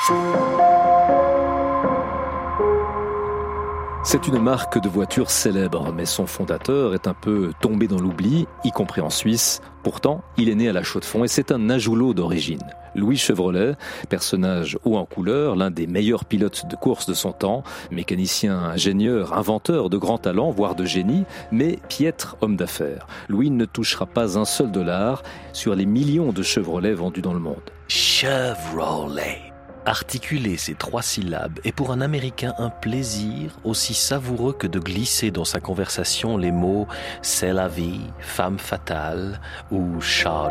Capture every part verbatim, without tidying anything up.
C'est une marque de voiture célèbre, mais son fondateur est un peu tombé dans l'oubli, y compris en Suisse. Pourtant, il est né à La Chaux-de-Fonds et c'est un Najoulo d'origine. Louis Chevrolet, personnage haut en couleur, l'un des meilleurs pilotes de course de son temps, mécanicien, ingénieur, inventeur de grands talents, voire de génie, mais piètre homme d'affaires. Louis ne touchera pas un seul dollar sur les millions de Chevrolet vendus dans le monde. Chevrolet. Articuler ces trois syllabes est pour un Américain un plaisir aussi savoureux que de glisser dans sa conversation les mots « c'est la vie »,« femme fatale » ou « chardonnay ».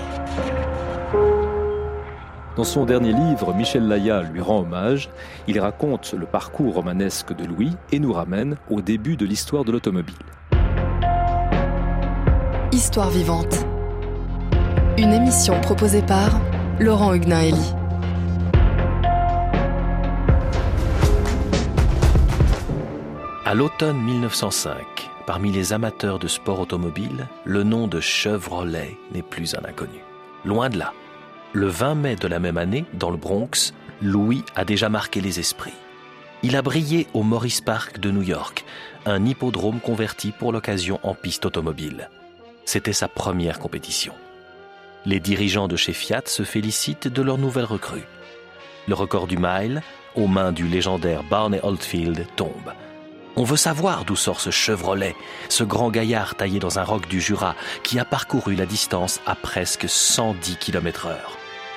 Dans son dernier livre, Michel Laya lui rend hommage. Il raconte le parcours romanesque de Louis et nous ramène au début de l'histoire de l'automobile. Histoire vivante. Une émission proposée par Laurent Huguenin-Hélie. À l'automne mille neuf cent cinq, parmi les amateurs de sport automobile, le nom de Chevrolet n'est plus un inconnu. Loin de là. Le vingt mai de la même année, dans le Bronx, Louis a déjà marqué les esprits. Il a brillé au Morris Park de New York, un hippodrome converti pour l'occasion en piste automobile. C'était sa première compétition. Les dirigeants de chez Fiat se félicitent de leur nouvelle recrue. Le record du mile, aux mains du légendaire Barney Oldfield, tombe. On veut savoir d'où sort ce Chevrolet, ce grand gaillard taillé dans un roc du Jura qui a parcouru la distance à presque cent dix kilomètres heure.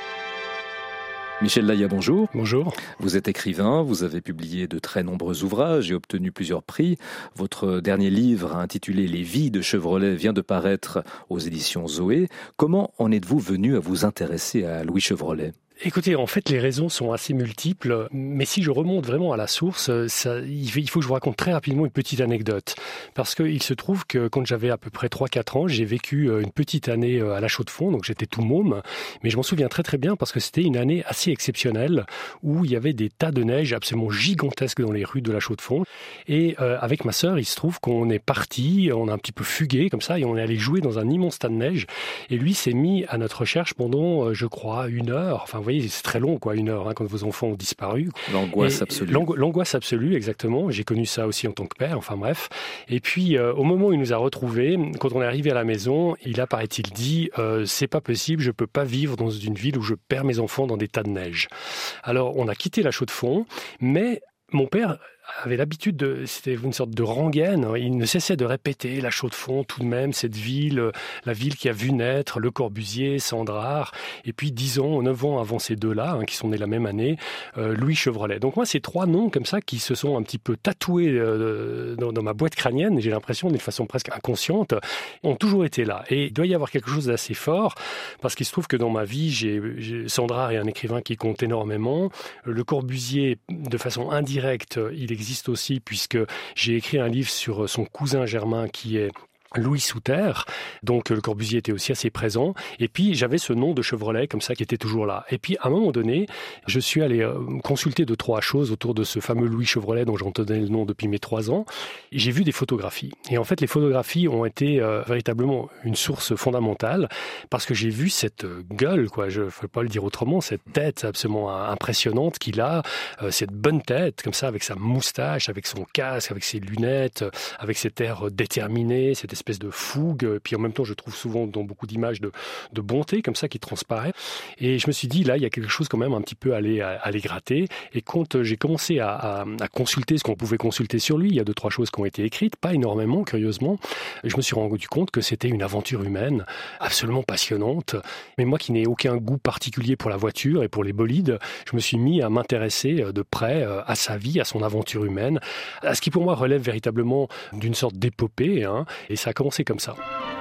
Michel Laya, bonjour. Bonjour. Vous êtes écrivain, vous avez publié de très nombreux ouvrages et obtenu plusieurs prix. Votre dernier livre, intitulé « Les vies de Chevrolet », vient de paraître aux éditions Zoé. Comment en êtes-vous venu à vous intéresser à Louis Chevrolet ? Écoutez, en fait, les raisons sont assez multiples, mais si je remonte vraiment à la source, ça, il faut que je vous raconte très rapidement une petite anecdote. Parce qu'il se trouve que quand j'avais à peu près trois quatre ans, j'ai vécu une petite année à La Chaux-de-Fonds, donc j'étais tout môme, mais je m'en souviens très très bien parce que c'était une année assez exceptionnelle où il y avait des tas de neige absolument gigantesques dans les rues de La Chaux-de-Fonds. Et euh, avec ma sœur, il se trouve qu'on est parti, on a un petit peu fugué comme ça, et on est allé jouer dans un immense tas de neige. Et lui s'est mis à notre recherche pendant, je crois, une heure, enfin, vous voyez, c'est très long, quoi, une heure, hein, quand vos enfants ont disparu. L'angoisse absolue. L'ango- l'angoisse absolue, exactement. J'ai connu ça aussi en tant que père, enfin bref. Et puis, euh, au moment où il nous a retrouvés, quand on est arrivé à la maison, il a, paraît-il, dit euh, « c'est pas possible, je peux pas vivre dans une ville où je perds mes enfants dans des tas de neige ». Alors, on a quitté La Chaux-de-Fonds, mais mon père avait l'habitude de, c'était une sorte de rengaine, il ne cessait de répéter La Chaux-de-Fonds tout de même, cette ville, la ville qui a vu naître Le Corbusier, Sandrard, et puis dix ans, neuf ans avant ces deux-là, hein, qui sont nés la même année, euh, Louis Chevrolet. Donc moi, ces trois noms comme ça qui se sont un petit peu tatoués euh, dans, dans ma boîte crânienne, j'ai l'impression d'une façon presque inconsciente, ont toujours été là. Et il doit y avoir quelque chose d'assez fort, parce qu'il se trouve que dans ma vie, j'ai, j'ai, Sandrard est un écrivain qui compte énormément, Le Corbusier, de façon indirecte, il existe aussi puisque j'ai écrit un livre sur son cousin germain qui est Louis Souter, donc Le Corbusier était aussi assez présent, et puis j'avais ce nom de Chevrolet comme ça qui était toujours là. Et puis à un moment donné, je suis allé euh, consulter deux, trois choses autour de ce fameux Louis Chevrolet dont j'entendais le nom depuis mes trois ans, et j'ai vu des photographies. Et en fait, les photographies ont été euh, véritablement une source fondamentale, parce que j'ai vu cette gueule, quoi, je ne peux pas le dire autrement, cette tête absolument impressionnante qu'il a, euh, cette bonne tête, comme ça, avec sa moustache, avec son casque, avec ses lunettes, avec cet air déterminé, cette espèce de fougue, puis en même temps je trouve souvent dans beaucoup d'images de, de bonté comme ça qui transparaît, et je me suis dit là il y a quelque chose quand même un petit peu à aller, à, à aller gratter, et quand j'ai commencé à, à, à consulter ce qu'on pouvait consulter sur lui, il y a deux trois choses qui ont été écrites, pas énormément curieusement, et je me suis rendu compte que c'était une aventure humaine absolument passionnante, mais moi qui n'ai aucun goût particulier pour la voiture et pour les bolides, je me suis mis à m'intéresser de près à sa vie, à son aventure humaine, à ce qui pour moi relève véritablement d'une sorte d'épopée, hein, et ça a commencé comme ça.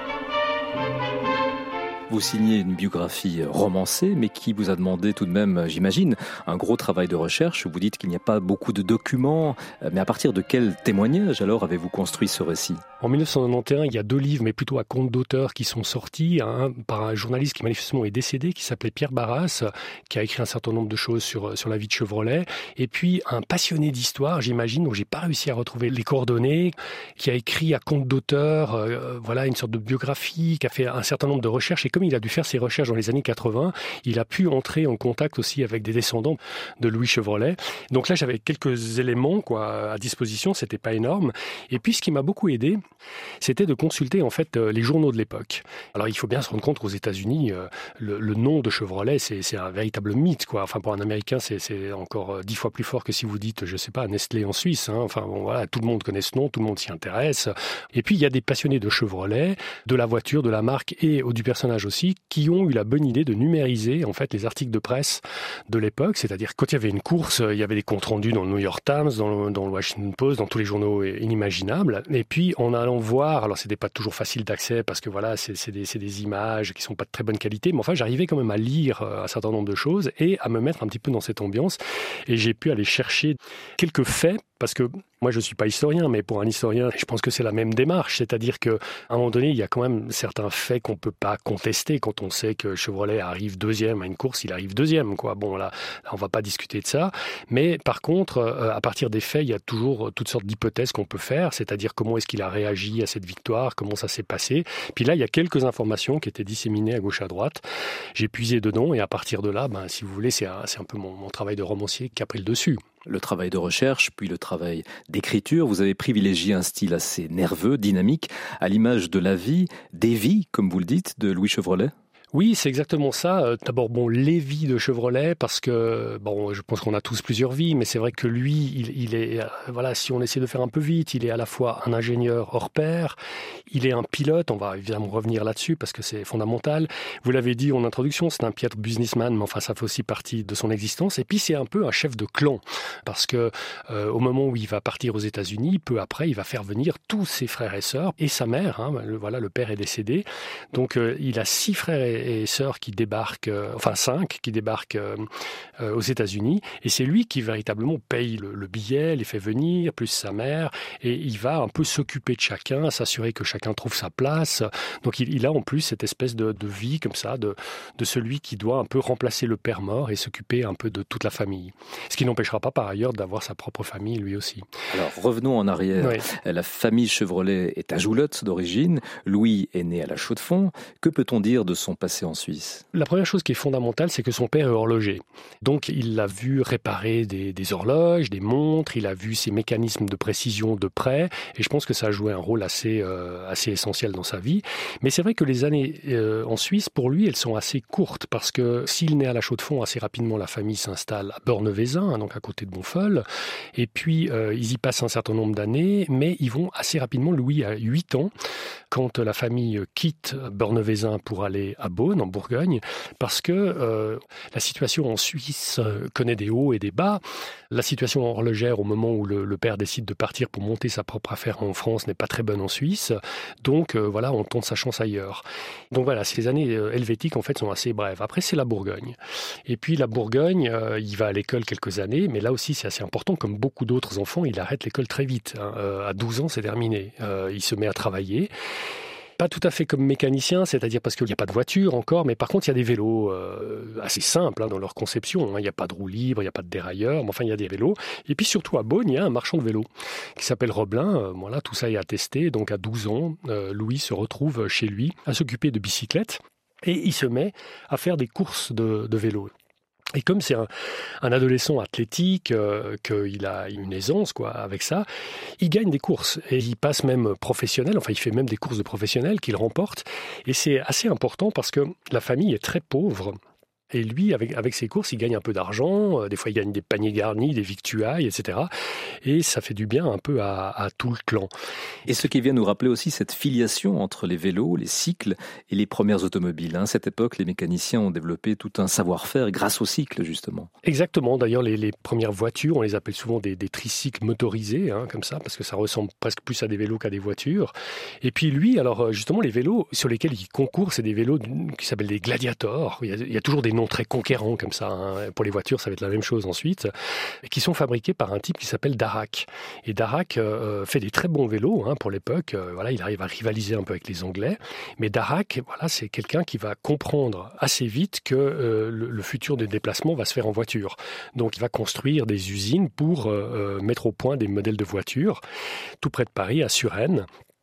Vous signez une biographie romancée, mais qui vous a demandé tout de même, j'imagine, un gros travail de recherche. Vous dites qu'il n'y a pas beaucoup de documents, mais à partir de quel témoignage alors avez-vous construit ce récit ? En dix-neuf cent quatre-vingt-onze, il y a deux livres, mais plutôt à compte d'auteur, qui sont sortis, un par un journaliste qui manifestement est décédé, qui s'appelait Pierre Barras, qui a écrit un certain nombre de choses sur, sur la vie de Chevrolet, et puis un passionné d'histoire, j'imagine, dont j'ai pas réussi à retrouver les coordonnées, qui a écrit à compte d'auteur, euh, voilà, une sorte de biographie, qui a fait un certain nombre de recherches, et comme il a dû faire ses recherches dans les années quatre-vingts, il a pu entrer en contact aussi avec des descendants de Louis Chevrolet. Donc là, j'avais quelques éléments quoi, à disposition, c'était pas énorme. Et puis, ce qui m'a beaucoup aidé, c'était de consulter en fait les journaux de l'époque. Alors, il faut bien se rendre compte qu'aux États-Unis, le, le nom de Chevrolet, c'est, c'est un véritable mythe, quoi. Enfin, pour un Américain, c'est, c'est encore dix fois plus fort que si vous dites, je sais pas, Nestlé en Suisse. Hein. Enfin, bon, voilà, tout le monde connaît ce nom, tout le monde s'y intéresse. Et puis, il y a des passionnés de Chevrolet, de la voiture, de la marque et du personnage aussi, qui ont eu la bonne idée de numériser en fait les articles de presse de l'époque. C'est-à-dire, quand il y avait une course, il y avait des comptes rendus dans le New York Times, dans le, dans le Washington Post, dans tous les journaux inimaginables. Et puis, en allant voir, alors c'était pas toujours facile d'accès parce que voilà, c'est, c'est, des, c'est des images qui sont pas de très bonne qualité, mais enfin, j'arrivais quand même à lire un certain nombre de choses et à me mettre un petit peu dans cette ambiance. Et j'ai pu aller chercher quelques faits, parce que moi, je ne suis pas historien, mais pour un historien, je pense que c'est la même démarche. C'est-à-dire qu'à un moment donné, il y a quand même certains faits qu'on ne peut pas contester. Quand on sait que Chevrolet arrive deuxième à une course, il arrive deuxième, quoi. Bon, là, là on ne va pas discuter de ça. Mais par contre, à partir des faits, il y a toujours toutes sortes d'hypothèses qu'on peut faire. C'est-à-dire comment est-ce qu'il a réagi à cette victoire, comment ça s'est passé. Puis là, il y a quelques informations qui étaient disséminées à gauche à droite. J'ai puisé dedans et à partir de là, ben, si vous voulez, c'est un, c'est un peu mon, mon travail de romancier qui a pris le dessus. Le travail de recherche, puis le travail d'écriture. Vous avez privilégié un style assez nerveux, dynamique, à l'image de la vie, des vies, comme vous le dites, de Louis Chevrolet. Oui, c'est exactement ça. D'abord, bon, les vies de Chevrolet, parce que, bon, je pense qu'on a tous plusieurs vies, mais c'est vrai que lui, il, il est, voilà, si on essaie de faire un peu vite, il est à la fois un ingénieur hors pair, il est un pilote, on va évidemment revenir là-dessus parce que c'est fondamental. Vous l'avez dit en introduction, c'est un piètre businessman, mais enfin, ça fait aussi partie de son existence. Et puis, c'est un peu un chef de clan, parce que euh, au moment où il va partir aux États-Unis, peu après, il va faire venir tous ses frères et sœurs et sa mère. Hein, le, voilà, le père est décédé, donc euh, il a six frères et et sœurs qui débarquent, euh, enfin cinq qui débarquent euh, euh, aux États-Unis, et c'est lui qui véritablement paye le, le billet, les fait venir, plus sa mère, et il va un peu s'occuper de chacun, s'assurer que chacun trouve sa place. Donc il, il a en plus cette espèce de, de vie comme ça, de, de celui qui doit un peu remplacer le père mort et s'occuper un peu de toute la famille. Ce qui n'empêchera pas par ailleurs d'avoir sa propre famille lui aussi. Alors revenons en arrière. Oui. La famille Chevrolet est à Joulotte d'origine. Louis est né à la Chaux-de-Fonds. Que peut-on dire de son passé en Suisse? La première chose qui est fondamentale, c'est que son père est horloger. Donc il l'a vu réparer des, des horloges, des montres, il a vu ses mécanismes de précision de près, et je pense que ça a joué un rôle assez, euh, assez essentiel dans sa vie. Mais c'est vrai que les années euh, en Suisse, pour lui, elles sont assez courtes, parce que s'il naît à la Chaux-de-Fonds, assez rapidement la famille s'installe à Bornevezin, donc à côté de Bonfol, et puis euh, ils y passent un certain nombre d'années, mais ils vont assez rapidement, Louis a huit ans, quand la famille quitte Bornevezin pour aller à Beaune, en Bourgogne, parce que euh, la situation en Suisse connaît des hauts et des bas. La situation horlogère au moment où le, le père décide de partir pour monter sa propre affaire en France n'est pas très bonne en Suisse. Donc euh, voilà, on tente sa chance ailleurs. Donc voilà, ces années euh, helvétiques en fait sont assez brèves. Après c'est la Bourgogne. Et puis la Bourgogne, euh, il va à l'école quelques années, mais là aussi c'est assez important. Comme beaucoup d'autres enfants, il arrête l'école très vite. Hein. Euh, à douze ans, c'est terminé. Euh, il se met à travailler. Pas tout à fait comme mécanicien, c'est-à-dire parce qu'il n'y a pas de voiture encore, mais par contre il y a des vélos euh, assez simples hein, dans leur conception. Hein. Il n'y a pas de roue libre, il n'y a pas de dérailleur, mais enfin il y a des vélos. Et puis surtout à Beaune, il y a un marchand de vélos qui s'appelle Roblin. Euh, voilà, tout ça est attesté. Donc à douze ans, euh, Louis se retrouve chez lui à s'occuper de bicyclettes et il se met à faire des courses de, de vélos. Et comme c'est un, un adolescent athlétique, euh, qu'il a une aisance quoi, avec ça, il gagne des courses. Et il passe même professionnel, enfin il fait même des courses de professionnels qu'il remporte. Et c'est assez important parce que la famille est très pauvre. Et lui, avec, avec ses courses, il gagne un peu d'argent. Euh, des fois, il gagne des paniers garnis, des victuailles, et cetera. Et ça fait du bien un peu à, à tout le clan. Et ce qui vient nous rappeler aussi cette filiation entre les vélos, les cycles et les premières automobiles. À cette époque, les mécaniciens ont développé tout un savoir-faire grâce aux cycles, justement. Exactement. D'ailleurs, les, les premières voitures, on les appelle souvent des, des tricycles motorisés, hein, comme ça, parce que ça ressemble presque plus à des vélos qu'à des voitures. Et puis lui, alors justement, les vélos sur lesquels il concourt, c'est des vélos qui s'appellent des gladiators. Il y a, il y a toujours des noms très conquérants comme ça. Hein. Pour les voitures, ça va être la même chose ensuite. Qui sont fabriqués par un type qui s'appelle Darracq. Et Darracq euh, fait des très bons vélos hein, pour l'époque. Euh, voilà, il arrive à rivaliser un peu avec les Anglais. Mais Darracq, voilà, c'est quelqu'un qui va comprendre assez vite que euh, le, le futur des déplacements va se faire en voiture. Donc, il va construire des usines pour euh, mettre au point des modèles de voitures tout près de Paris, à Suresnes.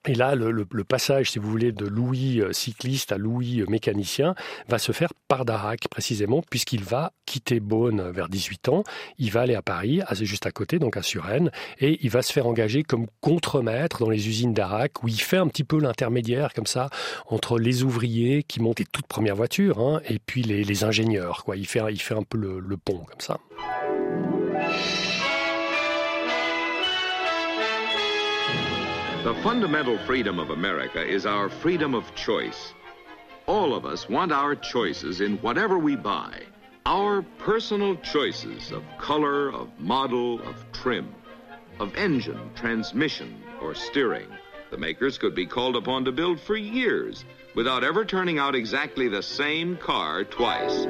Et là, le, le, le passage, si vous voulez, de Louis euh, cycliste à Louis euh, mécanicien va se faire par Darac, précisément, puisqu'il va quitter Beaune vers dix-huit ans. Il va aller à Paris, assez juste à côté, donc à Suresnes, et il va se faire engager comme contremaître dans les usines Darac, où il fait un petit peu l'intermédiaire, comme ça, entre les ouvriers qui montent les toutes premières voitures, hein, et puis les, les ingénieurs, quoi. Il fait, il fait un peu le, le pont, comme ça. The fundamental freedom of America is our freedom of choice. All of us want our choices in whatever we buy. Our personal choices of color, of model, of trim, of engine, transmission, or steering. The makers could be called upon to build for years without ever turning out exactly the same car twice.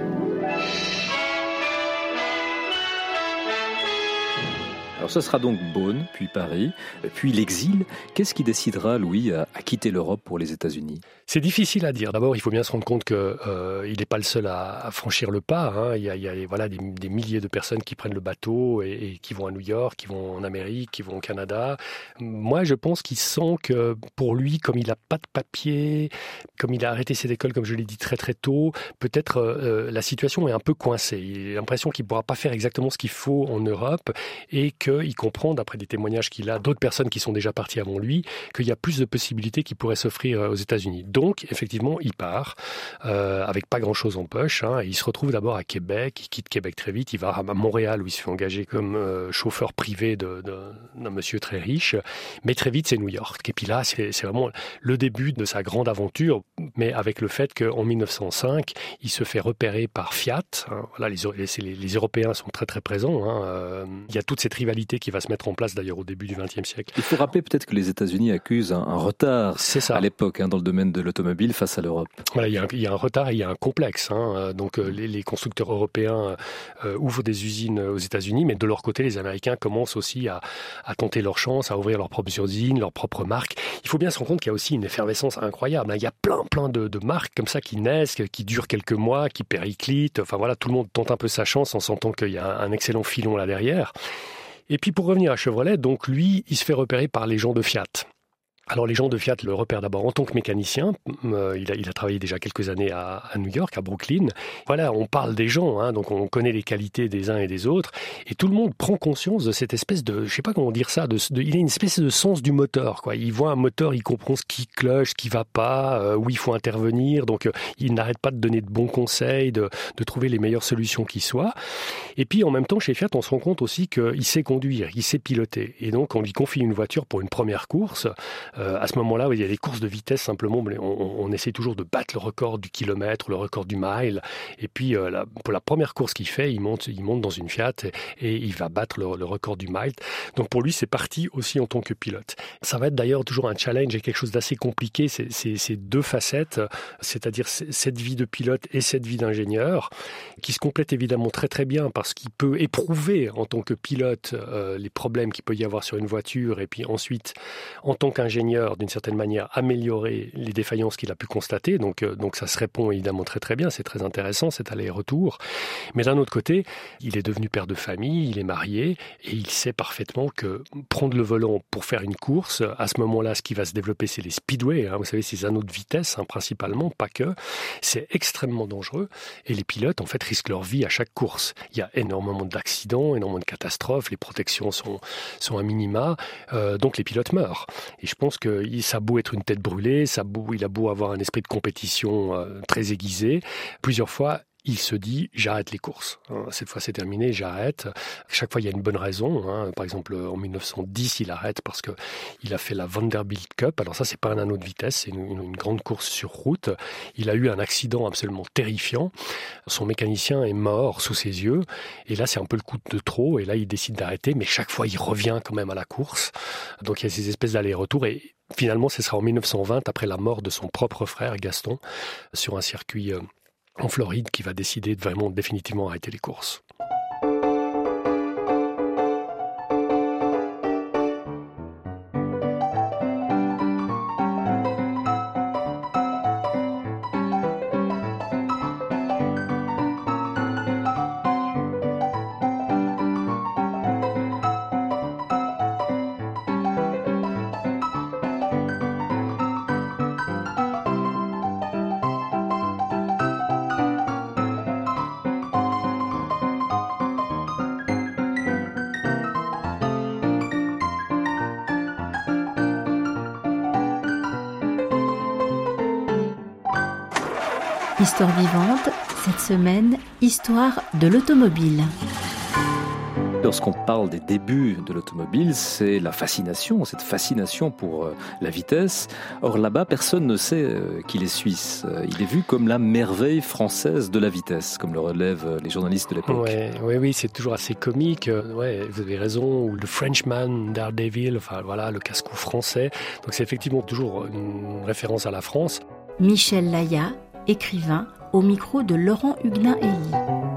Alors ce sera donc Beaune, puis Paris, puis l'exil. Qu'est-ce qui décidera Louis à, à quitter l'Europe pour les États-Unis ? C'est difficile à dire. D'abord, il faut bien se rendre compte qu'il euh, n'est pas le seul à, à franchir le pas. Hein. Il y a, il y a voilà, des, des milliers de personnes qui prennent le bateau et, et qui vont à New York, qui vont en Amérique, qui vont au Canada. Moi, je pense qu'il sent que pour lui, comme il n'a pas de papier, comme il a arrêté cette école, comme je l'ai dit très très tôt, peut-être euh, la situation est un peu coincée. Il a l'impression qu'il ne pourra pas faire exactement ce qu'il faut en Europe et qu'il comprend, d'après des témoignages qu'il a d'autres personnes qui sont déjà parties avant lui, qu'il y a plus de possibilités qui pourraient s'offrir aux États-Unis. Donc, effectivement, il part euh, avec pas grand-chose en poche. Hein, et il se retrouve d'abord à Québec. Il quitte Québec très vite. Il va à Montréal où il se fait engager comme euh, chauffeur privé de, de, d'un monsieur très riche. Mais très vite, c'est New York. Et puis là, c'est, c'est vraiment le début de sa grande aventure. Mais avec le fait qu'en mille neuf cent cinq, il se fait repérer par Fiat. Hein, voilà, les, les, les Européens sont très très présents. Hein, euh, il y a toute cette rivalité qui va se mettre en place d'ailleurs au début du vingtième siècle. Il faut rappeler peut-être que les États-Unis accusent un, un retard c'est ça. à l'époque hein, dans le domaine de l'automobile face à l'Europe. Voilà, il y a un, il y a un retard et il y a un complexe. Hein. Donc euh, les, les constructeurs européens euh, ouvrent des usines aux États-Unis, mais de leur côté, les Américains commencent aussi à, à tenter leur chance, à ouvrir leurs propres usines, leurs propres marques. Il faut bien se rendre compte qu'il y a aussi une effervescence incroyable. Hein. Il y a plein, plein de, de marques comme ça qui naissent, qui durent quelques mois, qui périclitent. Enfin voilà, tout le monde tente un peu sa chance en sentant qu'il y a un excellent filon là derrière. Et puis pour revenir à Chevrolet, donc lui, il se fait repérer par les gens de Fiat. Alors les gens de Fiat le repèrent d'abord en tant que mécanicien. Euh, il, a, il a travaillé déjà quelques années à, à New York, à Brooklyn. Voilà, on parle des gens, hein, donc on connaît les qualités des uns et des autres. Et tout le monde prend conscience de cette espèce de, je sais pas comment dire ça, de, de, il a une espèce de sens du moteur, quoi. Il voit un moteur, il comprend ce qui cloche, ce qui va pas, euh, où il faut intervenir. Donc euh, il n'arrête pas de donner de bons conseils, de, de trouver les meilleures solutions qui soient. Et puis en même temps, chez Fiat, on se rend compte aussi qu'il sait conduire, il sait piloter. Et donc on lui confie une voiture pour une première course. Euh, à ce moment-là, il y a des courses de vitesse simplement, mais on, on essaie toujours de battre le record du kilomètre, le record du mile. Et puis, euh, la, pour la première course qu'il fait, il monte, il monte dans une Fiat et, et il va battre le, le record du mile. Donc pour lui, c'est parti aussi en tant que pilote. Ça va être d'ailleurs toujours un challenge et quelque chose d'assez compliqué. C'est, c'est, c'est deux facettes, c'est-à-dire cette vie de pilote et cette vie d'ingénieur, qui se complètent évidemment très très bien parce qu'il peut éprouver en tant que pilote euh, les problèmes qu'il peut y avoir sur une voiture et puis ensuite, en tant qu'ingénieur, d'une certaine manière, améliorer les défaillances qu'il a pu constater. Donc, euh, donc ça se répond évidemment très très bien, c'est très intéressant, cet aller-retour. Mais d'un autre côté, il est devenu père de famille, il est marié, et il sait parfaitement que prendre le volant pour faire une course, à ce moment-là, ce qui va se développer, c'est les speedways, hein, vous savez, ces anneaux de vitesse, hein, principalement, pas que. C'est extrêmement dangereux, et les pilotes, en fait, risquent leur vie à chaque course. Il y a énormément d'accidents, énormément de catastrophes, les protections sont, sont à minima, euh, donc les pilotes meurent. Et je pense que ça a beau être une tête brûlée, ça a beau, il a beau avoir un esprit de compétition euh, très aiguisé, plusieurs fois, il se dit « j'arrête les courses ». Cette fois, c'est terminé, j'arrête. Chaque fois, il y a une bonne raison. Hein. Par exemple, en mille neuf cent dix, il arrête parce qu'il a fait la Vanderbilt Cup. Alors ça, c'est pas un anneau de vitesse, c'est une, une grande course sur route. Il a eu un accident absolument terrifiant. Son mécanicien est mort sous ses yeux. Et là, c'est un peu le coup de trop. Et là, il décide d'arrêter. Mais chaque fois, il revient quand même à la course. Donc, il y a ces espèces d'allers-retours. Et finalement, ce sera en mille neuf cent vingt, après la mort de son propre frère, Gaston, sur un circuit en Floride, qui va décider de vraiment définitivement arrêter les courses. Histoire vivante, cette semaine, histoire de l'automobile. Lorsqu'on parle des débuts de l'automobile, c'est la fascination, cette fascination pour euh, la vitesse. Or là-bas, personne ne sait euh, qu'il est suisse. Euh, il est vu comme la merveille française de la vitesse, comme le relèvent euh, les journalistes de l'époque. Ouais, ouais, oui, c'est toujours assez comique. Euh, ouais, vous avez raison. Ou le Frenchman, Daredevil, enfin voilà, le casse-cou français. Donc c'est effectivement toujours une référence à la France. Michel Laya, écrivain, au micro de Laurent Huguenin-Hélie.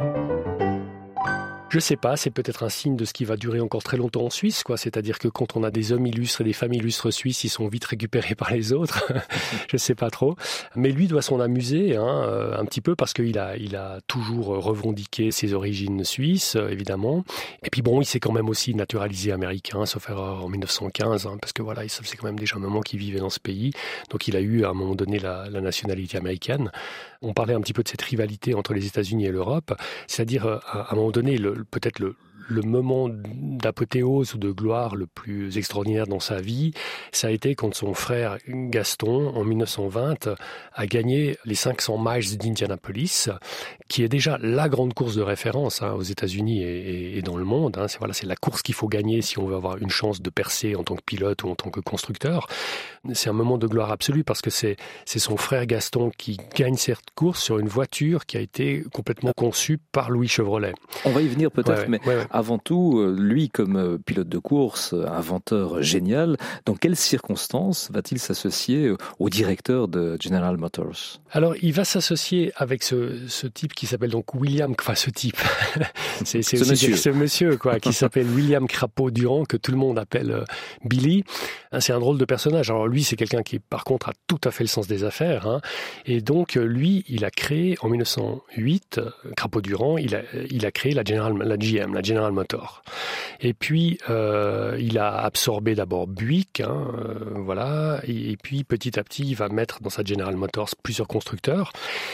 Je sais pas, c'est peut-être un signe de ce qui va durer encore très longtemps en Suisse, quoi. C'est-à-dire que quand on a des hommes illustres et des femmes illustres suisses, ils sont vite récupérés par les autres. Je sais pas trop. Mais lui doit s'en amuser, hein, un petit peu, parce qu'il a, il a toujours revendiqué ses origines suisses, évidemment. Et puis bon, il s'est quand même aussi naturalisé américain, sauf erreur, en dix-neuf cent quinze, hein, parce que voilà, ça faisait quand même déjà un moment qu'il vivait dans ce pays. Donc il a eu à un moment donné la, la nationalité américaine. On parlait un petit peu de cette rivalité entre les États-Unis et l'Europe, c'est-à-dire à un moment donné, le, peut-être le, le moment d'apothéose ou de gloire le plus extraordinaire dans sa vie, ça a été quand son frère Gaston, en dix-neuf cent vingt, a gagné les cinq cents miles d'Indianapolis, qui est déjà la grande course de référence hein, aux États-Unis et, et, et dans le monde. Hein. C'est, voilà, c'est la course qu'il faut gagner si on veut avoir une chance de percer en tant que pilote ou en tant que constructeur. C'est un moment de gloire absolue parce que c'est, c'est son frère Gaston qui gagne cette course sur une voiture qui a été complètement conçue par Louis Chevrolet. On va y venir peut-être, ouais, mais ouais, ouais. Avant tout, lui comme pilote de course, inventeur génial, dans quelles circonstances va-t-il s'associer au directeur de General Motors ? Alors, il va s'associer avec ce, ce type qui s'appelle donc William, enfin ce type, c'est, c'est ce aussi monsieur, ce monsieur quoi, qui s'appelle William Crapaud-Durand, que tout le monde appelle euh, Billy. C'est un drôle de personnage. Alors lui, c'est quelqu'un qui, par contre, a tout à fait le sens des affaires. Hein. Et donc, lui, il a créé, en dix-neuf cent huit, Crapaud-Durand, il a, il a créé la, General, la G M, la General Motors. Et puis, euh, il a absorbé d'abord Buick, hein, euh, voilà. Et, et puis, petit à petit, il va mettre dans sa General Motors plusieurs constructeurs.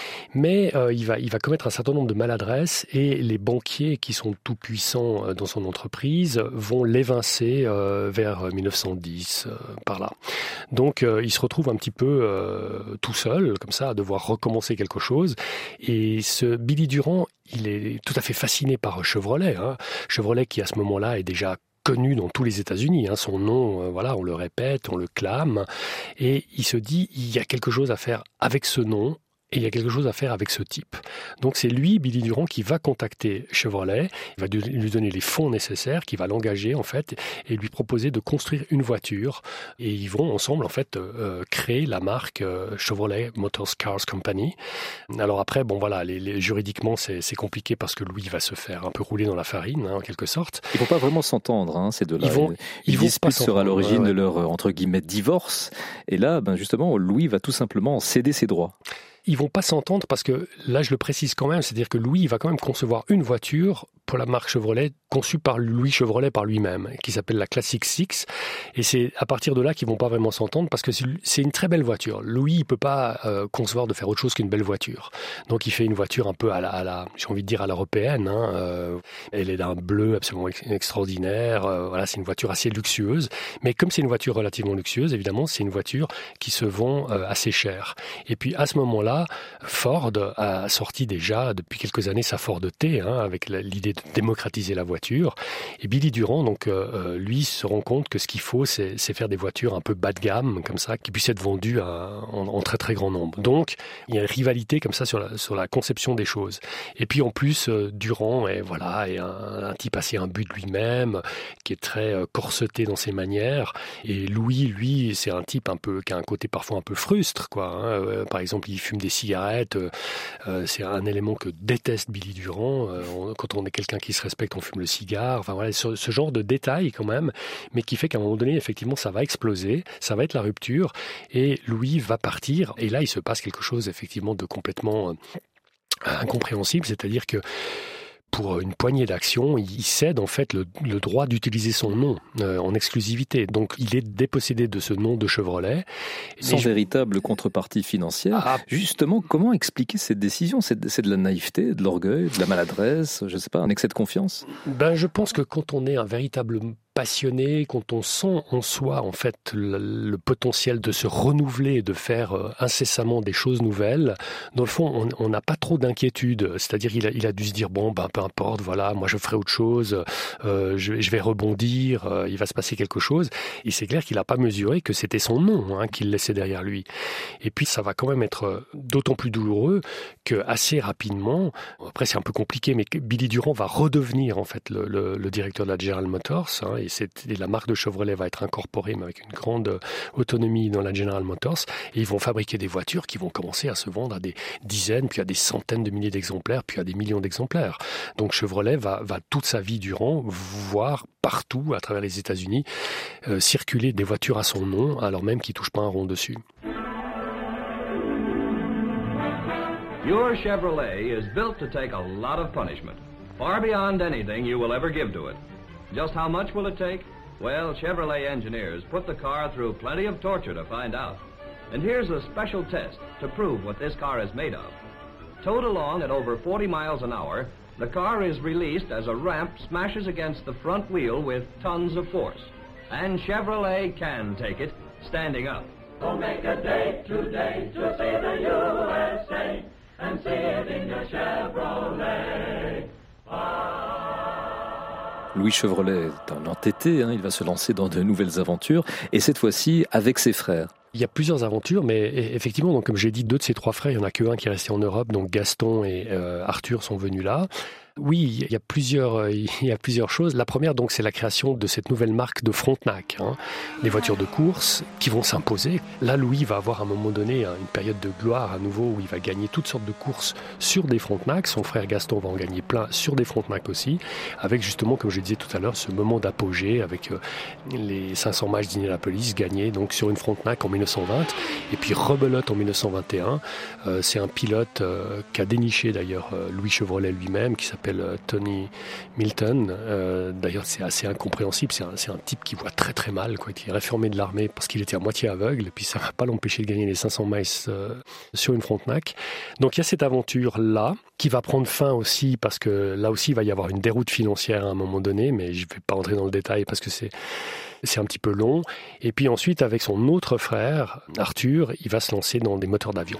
Mais euh, il va, il va commettre un certain nombre de maladresses et les banquiers qui sont tout puissants dans son entreprise vont l'évincer euh, vers dix-neuf cent dix, euh, par là. Donc euh, il se retrouve un petit peu euh, tout seul, comme ça, à devoir recommencer quelque chose. Et ce Billy Durand, il est tout à fait fasciné par Chevrolet. Hein. Chevrolet qui, à ce moment-là, est déjà connu dans tous les États-Unis. Hein. Son nom, euh, voilà, on le répète, on le clame. Et il se dit, il y a quelque chose à faire avec ce nom. Et il y a quelque chose à faire avec ce type. Donc c'est lui, Billy Durand, qui va contacter Chevrolet, il va lui donner les fonds nécessaires, qui va l'engager en fait, et lui proposer de construire une voiture. Et ils vont ensemble en fait euh, créer la marque euh, Chevrolet Motors Cars Company. Alors après, bon voilà, les, les, juridiquement c'est, c'est compliqué parce que Louis va se faire un peu rouler dans la farine, hein, en quelque sorte. Ils vont pas vraiment s'entendre, hein, ces deux-là. Ils vont, ils ils vont dispute sera à l'origine ouais, ouais. de leur entre guillemets divorce. Et là, ben justement, Louis va tout simplement céder ses droits. Ils vont pas s'entendre parce que, là je le précise quand même, c'est-à-dire que Louis va quand même concevoir une voiture pour la marque Chevrolet, conçue par Louis Chevrolet par lui-même, qui s'appelle la Classic Six. Et c'est à partir de là qu'ils vont pas vraiment s'entendre parce que c'est une très belle voiture. Louis, il peut pas euh, concevoir de faire autre chose qu'une belle voiture. Donc il fait une voiture un peu à la, à la j'ai envie de dire à l'européenne. Hein. Euh, elle est d'un bleu absolument ex- extraordinaire. Euh, voilà, c'est une voiture assez luxueuse. Mais comme c'est une voiture relativement luxueuse, évidemment, c'est une voiture qui se vend euh, assez cher. Et puis à ce moment-là, Ford a sorti déjà depuis quelques années sa Ford T, hein, avec la, l'idée de démocratiser la voiture. Et Billy Durand, donc, euh, lui, se rend compte que ce qu'il faut, c'est, c'est faire des voitures un peu bas de gamme, comme ça, qui puissent être vendues à, en, en très très grand nombre. Donc, il y a une rivalité comme ça sur la, sur la conception des choses. Et puis en plus, euh, Durand est, voilà, est un, un type assez imbu de lui-même, qui est très euh, corseté dans ses manières. Et Louis, lui, c'est un type un peu qui a un côté parfois un peu frustre, quoi. Hein. Euh, par exemple, il fume des cigarettes. Euh, c'est un élément que déteste Billy Durand. Euh, on, quand on est quelqu'un qui se respecte, on fume le cigare. Enfin voilà, ce, ce genre de détails quand même, mais qui fait qu'à un moment donné, effectivement, ça va exploser, ça va être la rupture, et Louis va partir. Et là, il se passe quelque chose effectivement de complètement euh, incompréhensible, c'est-à-dire que pour une poignée d'actions, il cède en fait le, le droit d'utiliser son nom euh, en exclusivité. Donc il est dépossédé de ce nom de Chevrolet. Sans je... véritable contrepartie financière. Ah. Justement, comment expliquer cette décision ? c'est, c'est de la naïveté, de l'orgueil, de la maladresse, je ne sais pas, un excès de confiance ? Ben, je pense que quand on est un véritable passionné, quand on sent en soi en fait le, le potentiel de se renouveler, de faire euh, incessamment des choses nouvelles, dans le fond on n'a pas trop d'inquiétude, c'est-à-dire il a, il a dû se dire bon ben peu importe, voilà, moi je ferai autre chose, euh, je, je vais rebondir, euh, il va se passer quelque chose, et c'est clair qu'il n'a pas mesuré que c'était son nom hein, qu'il laissait derrière lui. Et puis ça va quand même être d'autant plus douloureux que assez rapidement, après c'est un peu compliqué, mais Billy Durant va redevenir en fait le, le, le directeur de la General Motors, hein, et, c'est, et la marque de Chevrolet va être incorporée, mais avec une grande autonomie dans la General Motors, et ils vont fabriquer des voitures qui vont commencer à se vendre à des dizaines, puis à des centaines de milliers d'exemplaires, puis à des millions d'exemplaires. Donc Chevrolet va, va toute sa vie durant voir partout, à travers les États-Unis, euh, circuler des voitures à son nom, alors même qu'il ne touche pas un rond dessus. Your Chevrolet is built to take a lot of punishment, far beyond anything you will ever give to it. Just how much will it take? Well, Chevrolet engineers put the car through plenty of torture to find out. And here's a special test to prove what this car is made of. Towed along at over forty miles an hour, the car is released as a ramp smashes against the front wheel with tons of force. And Chevrolet can take it, standing up. So make a date today to see the U S A and see it in your Chevrolet. Louis Chevrolet est un entêté, hein, il va se lancer dans de nouvelles aventures, et cette fois-ci avec ses frères. Il y a plusieurs aventures, mais effectivement, donc, comme j'ai dit, deux de ses trois frères, il n'y en a qu'un qui est resté en Europe, donc Gaston et euh, Arthur sont venus là. Oui, il y a plusieurs, il y a plusieurs choses. La première, donc, c'est la création de cette nouvelle marque de Frontenac, hein, des voitures de course qui vont s'imposer. Là, Louis va avoir à un moment donné une période de gloire à nouveau où il va gagner toutes sortes de courses sur des Frontenac. Son frère Gaston va en gagner plein sur des Frontenac aussi, avec justement, comme je disais tout à l'heure, ce moment d'apogée avec euh, les cinq cents miles d'Indianapolis gagnés donc sur une Frontenac en dix-neuf cent vingt, et puis rebelote en dix-neuf cent vingt et un. Euh, c'est un pilote euh, qu'a déniché d'ailleurs euh, Louis Chevrolet lui-même, qui s'appelle Tony Milton. Euh, d'ailleurs, c'est assez incompréhensible. C'est un, c'est un type qui voit très très mal, quoi. Il est réformé de l'armée parce qu'il était à moitié aveugle, et puis ça ne va pas l'empêcher de gagner les cinq cents miles euh, sur une Frontenac. Donc il y a cette aventure-là qui va prendre fin aussi parce que là aussi il va y avoir une déroute financière à un moment donné, mais je ne vais pas rentrer dans le détail parce que c'est C'est un petit peu long. Et puis ensuite, avec son autre frère, Arthur, il va se lancer dans des moteurs d'avion.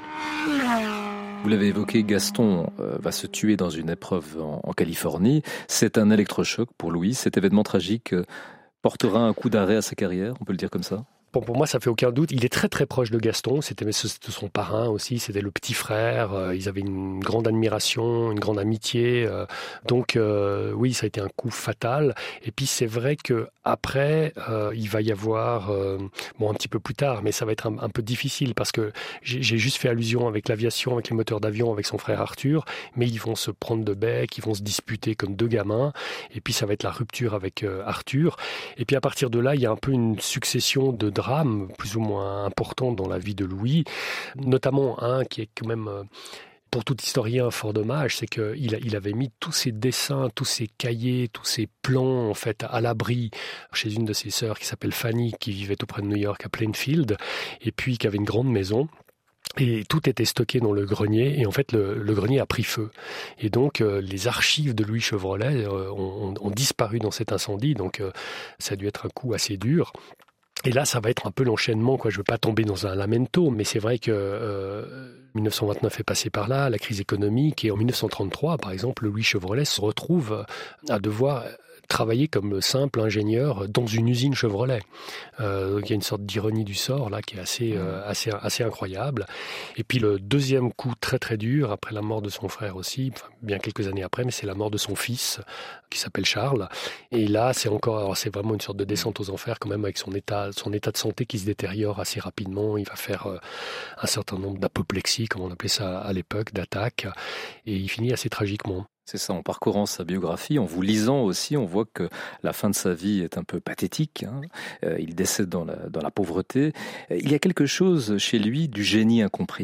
Vous l'avez évoqué, Gaston euh, va se tuer dans une épreuve en, en Californie. C'est un électrochoc pour Louis. Cet événement tragique euh, portera un coup d'arrêt à sa carrière, on peut le dire comme ça ? Bon, pour moi, ça fait aucun doute. Il est très très proche de Gaston. C'était, c'était son parrain aussi. C'était le petit frère. Euh, ils avaient une grande admiration, une grande amitié. Euh, donc euh, oui, ça a été un coup fatal. Et puis c'est vrai que après, euh, il va y avoir, euh, bon, un petit peu plus tard, mais ça va être un, un peu difficile parce que j'ai, j'ai juste fait allusion avec l'aviation, avec les moteurs d'avion, avec son frère Arthur. Mais ils vont se prendre de bec, ils vont se disputer comme deux gamins. Et puis ça va être la rupture avec euh, Arthur. Et puis à partir de là, il y a un peu une succession de drame plus ou moins important dans la vie de Louis, notamment un qui est quand même, pour tout historien, fort dommage, c'est qu'il il avait mis tous ses dessins, tous ses cahiers, tous ses plans en fait à l'abri chez une de ses sœurs qui s'appelle Fanny, qui vivait auprès de New York à Plainfield, et puis qui avait une grande maison. Et tout était stocké dans le grenier, et en fait le, le grenier a pris feu. Et donc euh, les archives de Louis Chevrolet euh, ont, ont disparu dans cet incendie, donc euh, ça a dû être un coup assez dur. Et là, ça va être un peu l'enchaînement, quoi. Je veux pas tomber dans un lamento, mais c'est vrai que euh, dix-neuf cent vingt-neuf est passé par là, la crise économique, et en dix-neuf cent trente-trois, par exemple, Louis Chevrolet se retrouve à devoir travailler comme simple ingénieur dans une usine Chevrolet. Euh, il y a une sorte d'ironie du sort là qui est assez, euh, assez, assez incroyable. Et puis le deuxième coup très très dur, après la mort de son frère aussi, enfin, bien quelques années après, mais c'est la mort de son fils qui s'appelle Charles. Et là, c'est encore, alors c'est vraiment une sorte de descente aux enfers quand même, avec son état, son état de santé qui se détériore assez rapidement. Il va faire euh, un certain nombre d'apoplexies, comme on appelait ça à l'époque, d'attaques, et il finit assez tragiquement. C'est ça, en parcourant sa biographie, en vous lisant aussi, on voit que la fin de sa vie est un peu pathétique. Hein. Euh, il décède dans la, dans la pauvreté. Il y a quelque chose chez lui du génie incompris.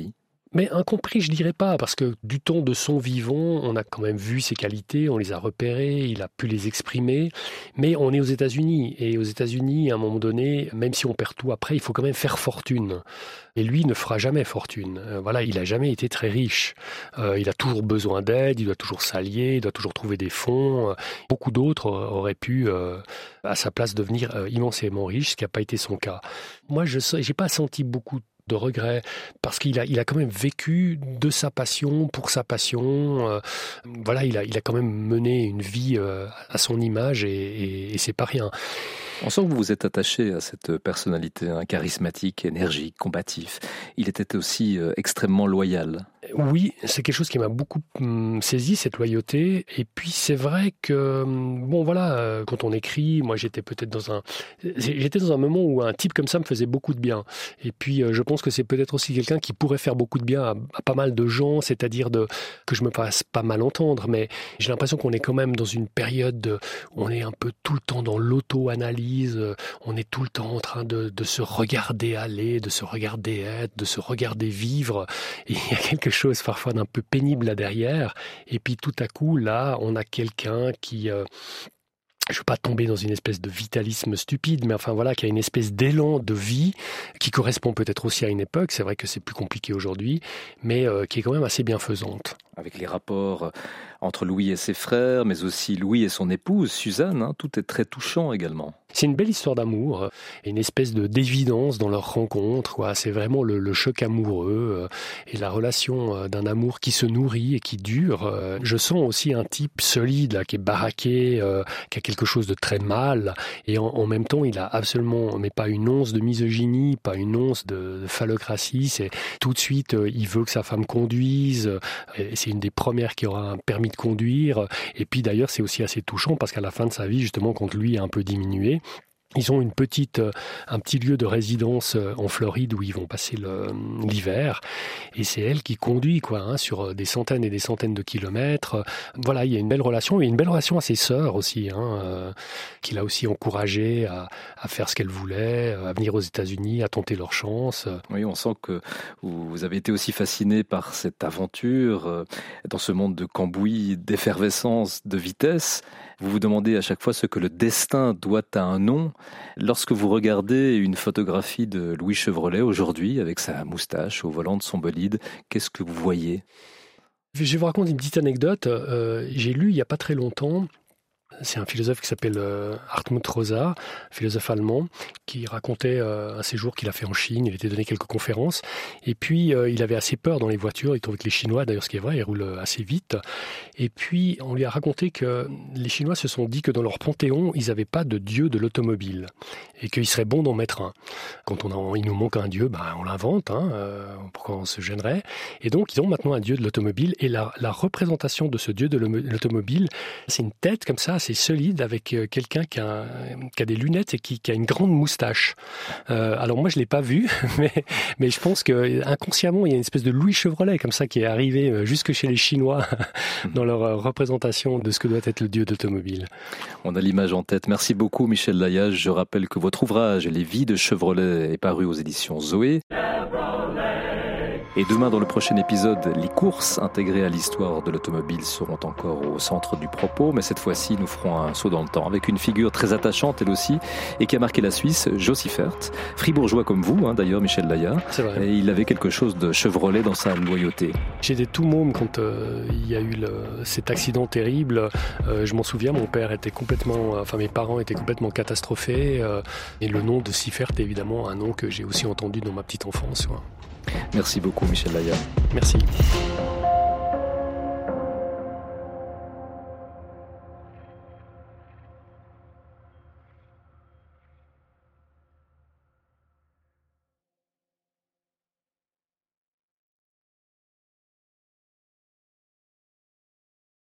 Mais incompris, je dirais pas, parce que du temps de son vivant, on a quand même vu ses qualités, on les a repérées, il a pu les exprimer, mais on est aux États-Unis, et aux États-Unis, à un moment donné, même si on perd tout après, il faut quand même faire fortune. Et lui ne fera jamais fortune. Euh, voilà, il a jamais été très riche. Euh, il a toujours besoin d'aide, il doit toujours s'allier, il doit toujours trouver des fonds. Beaucoup d'autres auraient pu, euh, à sa place, devenir euh, immensément riches, ce qui n'a pas été son cas. Moi, je n'ai pas senti beaucoup de regrets, parce qu'il a, il a quand même vécu de sa passion, pour sa passion. Euh, voilà, il a, il a quand même mené une vie euh, à son image, et, et, et c'est pas rien. On sent que vous vous êtes attaché à cette personnalité, hein, charismatique, énergique, combatif. Il était aussi euh, extrêmement loyal. Oui, c'est quelque chose qui m'a beaucoup hum, saisi, cette loyauté. Et puis c'est vrai que, bon voilà, euh, quand on écrit, moi j'étais peut-être dans un... J'étais dans un moment où un type comme ça me faisait beaucoup de bien. Et puis euh, je pense que c'est peut-être aussi quelqu'un qui pourrait faire beaucoup de bien à, à pas mal de gens, c'est-à-dire de, que je me fasse pas mal entendre, mais j'ai l'impression qu'on est quand même dans une période de, où on est un peu tout le temps dans l'auto-analyse. On est tout le temps en train de, de se regarder aller, de se regarder être, de se regarder vivre. Et il y a quelque chose parfois d'un peu pénible là derrière. Et puis tout à coup, là, on a quelqu'un qui... Euh, je ne veux pas tomber dans une espèce de vitalisme stupide, mais enfin voilà, qui a une espèce d'élan de vie qui correspond peut-être aussi à une époque. C'est vrai que c'est plus compliqué aujourd'hui, mais euh, qui est quand même assez bienfaisante. Avec les rapports entre Louis et ses frères, mais aussi Louis et son épouse, Suzanne, hein, tout est très touchant également. C'est une belle histoire d'amour, et une espèce de d'évidence dans leur rencontre, quoi. C'est vraiment le, le choc amoureux, euh, et la relation euh, d'un amour qui se nourrit et qui dure. Euh, je sens aussi un type solide, là, qui est baraqué, euh, qui a quelque chose de très mâle, et en, en même temps, il a absolument, mais pas une once de misogynie, pas une once de, de phallocratie. C'est tout de suite, euh, il veut que sa femme conduise, euh, et c'est une des premières qui aura un permis de conduire. Et puis d'ailleurs, c'est aussi assez touchant parce qu'à la fin de sa vie, justement, quand lui est un peu diminué, ils ont une petite, un petit lieu de résidence en Floride où ils vont passer le, l'hiver, et c'est elle qui conduit, quoi, hein, sur des centaines et des centaines de kilomètres. Voilà, il y a une belle relation, et une belle relation à ses sœurs aussi, hein, euh, qui l'a aussi encouragée à, à faire ce qu'elle voulait, à venir aux États-Unis, à tenter leur chance. Oui, on sent que vous avez été aussi fasciné par cette aventure, euh, dans ce monde de cambouis, d'effervescence, de vitesse. Vous vous demandez à chaque fois ce que le destin doit à un nom. Lorsque vous regardez une photographie de Louis Chevrolet aujourd'hui, avec sa moustache au volant de son bolide, qu'est-ce que vous voyez ? Je vais vous raconter une petite anecdote. Euh, j'ai lu il n'y a pas très longtemps, c'est un philosophe qui s'appelle euh, Hartmut Rosa, philosophe allemand, qui racontait euh, un séjour qu'il a fait en Chine. Il était donné quelques conférences, et puis euh, il avait assez peur dans les voitures. Il trouvait que les Chinois, d'ailleurs ce qui est vrai, ils roulent assez vite. Et puis on lui a raconté que les Chinois se sont dit que dans leur panthéon, ils n'avaient pas de dieu de l'automobile, et qu'il serait bon d'en mettre un. Quand on a, il nous manque un dieu, ben, on l'invente, hein, euh, pourquoi on se gênerait. Et donc ils ont maintenant un dieu de l'automobile, et la, la représentation de ce dieu de l'automobile, c'est une tête comme ça, assez solide, avec quelqu'un qui a, qui a des lunettes et qui, qui a une grande moustache. Euh, alors moi je l'ai pas vu, mais, mais je pense que inconsciemment il y a une espèce de Louis Chevrolet comme ça qui est arrivé jusque chez les Chinois dans leur représentation de ce que doit être le dieu d'automobile. On a l'image en tête. Merci beaucoup Michel Laillage. Je rappelle que votre ouvrage Les vies de Chevrolet est paru aux éditions Zoé. Et demain, dans le prochain épisode, les courses intégrées à l'histoire de l'automobile seront encore au centre du propos. Mais cette fois-ci, nous ferons un saut dans le temps avec une figure très attachante, elle aussi, et qui a marqué la Suisse, Jo Siffert. Fribourgeois comme vous, hein, d'ailleurs, Michel Laillard. C'est vrai. Et il avait quelque chose de Chevrolet dans sa loyauté. J'étais tout môme quand euh, il y a eu le, cet accident terrible. Euh, je m'en souviens, mon père était complètement... Enfin, mes parents étaient complètement catastrophés. Euh, et le nom de Siffert est évidemment un nom que j'ai aussi entendu dans ma petite enfance. Ouais. Merci beaucoup Michel Laillard. Merci.